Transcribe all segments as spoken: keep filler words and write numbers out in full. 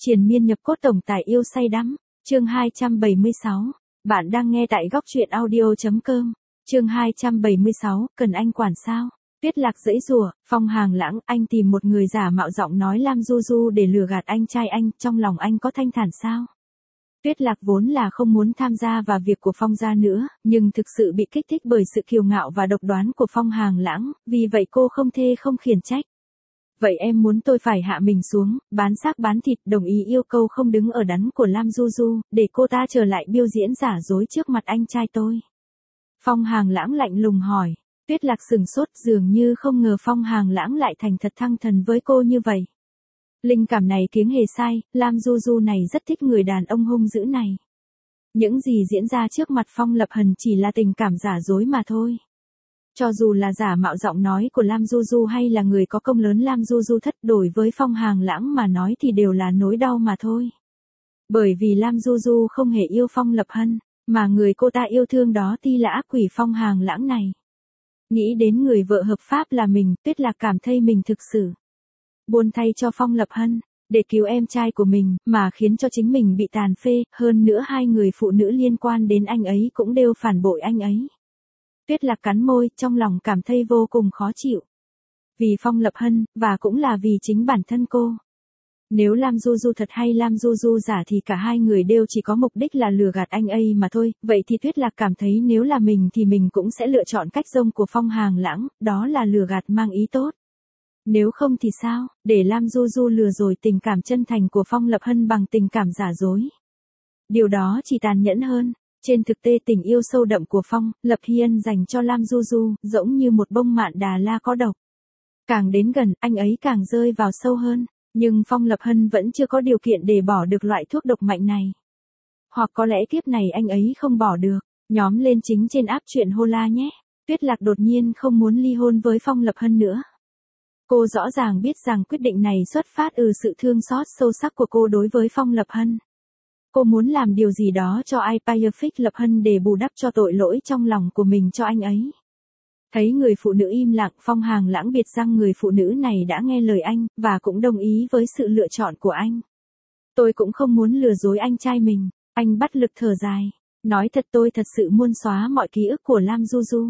Triền miên nhập cốt tổng tài yêu say đắm. Chương hai trăm bảy mươi sáu. Bạn đang nghe tại góc truyện audio chấm com. Chương hai trăm bảy mươi sáu, cần anh quản sao? Tuyết Lạc giãy giụa, Phong Hàng Lãng, anh tìm một người giả mạo giọng nói Lam Du Du để lừa gạt anh trai anh, trong lòng anh có thanh thản sao? Tuyết Lạc vốn là không muốn tham gia vào việc của Phong gia nữa, nhưng thực sự bị kích thích bởi sự kiêu ngạo và độc đoán của Phong Hàng Lãng, vì vậy cô không thê không khiển trách. Vậy em muốn tôi phải hạ mình xuống, bán xác bán thịt, đồng ý yêu cầu không đứng ở đắn của Lam Du Du, để cô ta trở lại biểu diễn giả dối trước mặt anh trai tôi. Phong Hàng Lãng lạnh lùng hỏi. Tuyết Lạc sừng sốt, dường như không ngờ Phong Hàng Lãng lại thành thật thăng thần với cô như vậy. Linh cảm này kiếng hề sai, Lam Du Du này rất thích người đàn ông hung dữ này. Những gì diễn ra trước mặt Phong Lập Hân chỉ là tình cảm giả dối mà thôi. Cho dù là giả mạo giọng nói của Lam Du Du hay là người có công lớn Lam Du Du thất đổi với Phong Hàng Lãng mà nói thì đều là nỗi đau mà thôi. Bởi vì Lam Du Du không hề yêu Phong Lập Hân, mà người cô ta yêu thương đó ti là ác quỷ Phong Hàng Lãng này. Nghĩ đến người vợ hợp pháp là mình, Tuyết Lạc cảm thấy mình thực sự buồn thay cho Phong Lập Hân, để cứu em trai của mình, mà khiến cho chính mình bị tàn phê, hơn nữa hai người phụ nữ liên quan đến anh ấy cũng đều phản bội anh ấy. Tuyết Lạc cắn môi, trong lòng cảm thấy vô cùng khó chịu. Vì Phong Lập Hân, và cũng là vì chính bản thân cô. Nếu Lam Du Du thật hay Lam Du Du giả thì cả hai người đều chỉ có mục đích là lừa gạt anh ấy mà thôi, vậy thì Tuyết Lạc cảm thấy nếu là mình thì mình cũng sẽ lựa chọn cách rông của Phong Hàng Lãng, đó là lừa gạt mang ý tốt. Nếu không thì sao, để Lam Du Du lừa dối tình cảm chân thành của Phong Lập Hân bằng tình cảm giả dối. Điều đó chỉ tàn nhẫn hơn. Trên thực tế tình yêu sâu đậm của Phong Lập Hiên dành cho Lam Du Du, giống như một bông mạn đà la có độc. Càng đến gần, anh ấy càng rơi vào sâu hơn, nhưng Phong Lập Hân vẫn chưa có điều kiện để bỏ được loại thuốc độc mạnh này. Hoặc có lẽ kiếp này anh ấy không bỏ được, nhóm lên chính trên app truyện Hola nhé. Tuyết Lạc đột nhiên không muốn ly hôn với Phong Lập Hân nữa. Cô rõ ràng biết rằng quyết định này xuất phát từ sự thương xót sâu sắc của cô đối với Phong Lập Hân. Cô muốn làm điều gì đó cho Ipaifix Lập Hân để bù đắp cho tội lỗi trong lòng của mình cho anh ấy. Thấy người phụ nữ im lặng, Phong Hàng Lãng biết rằng người phụ nữ này đã nghe lời anh, và cũng đồng ý với sự lựa chọn của anh. Tôi cũng không muốn lừa dối anh trai mình, anh bắt lực thở dài. Nói thật tôi thật sự muốn xóa mọi ký ức của Lam Du Du.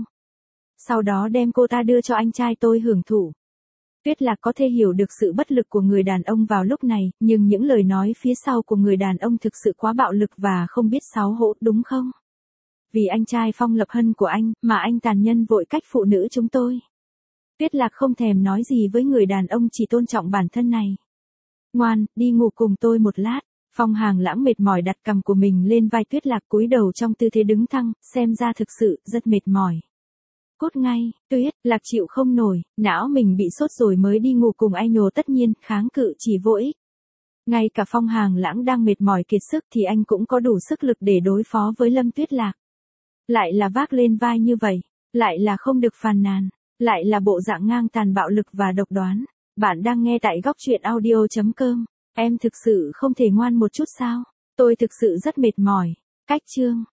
Sau đó đem cô ta đưa cho anh trai tôi hưởng thụ. Tuyết Lạc có thể hiểu được sự bất lực của người đàn ông vào lúc này, nhưng những lời nói phía sau của người đàn ông thực sự quá bạo lực và không biết xấu hổ, đúng không? Vì anh trai Phong Lập Hân của anh, mà anh tàn nhẫn vội cách phụ nữ chúng tôi. Tuyết Lạc không thèm nói gì với người đàn ông chỉ tôn trọng bản thân này. Ngoan, đi ngủ cùng tôi một lát. Phong Hàng Lãng mệt mỏi đặt cằm của mình lên vai Tuyết Lạc cúi đầu trong tư thế đứng thẳng, xem ra thực sự rất mệt mỏi. Cốt ngay, Tuyết Lạc chịu không nổi, não mình bị sốt rồi mới đi ngủ cùng anh nhồ, tất nhiên, kháng cự chỉ vô ích. Ngay cả Phong Hàng Lãng đang mệt mỏi kiệt sức thì anh cũng có đủ sức lực để đối phó với Lâm Tuyết Lạc. Lại là vác lên vai như vậy, lại là không được phàn nàn, lại là bộ dạng ngang tàn bạo lực và độc đoán. Bạn đang nghe tại góc truyện audio chấm com. Em thực sự không thể ngoan một chút sao? Tôi thực sự rất mệt mỏi. Cách chương.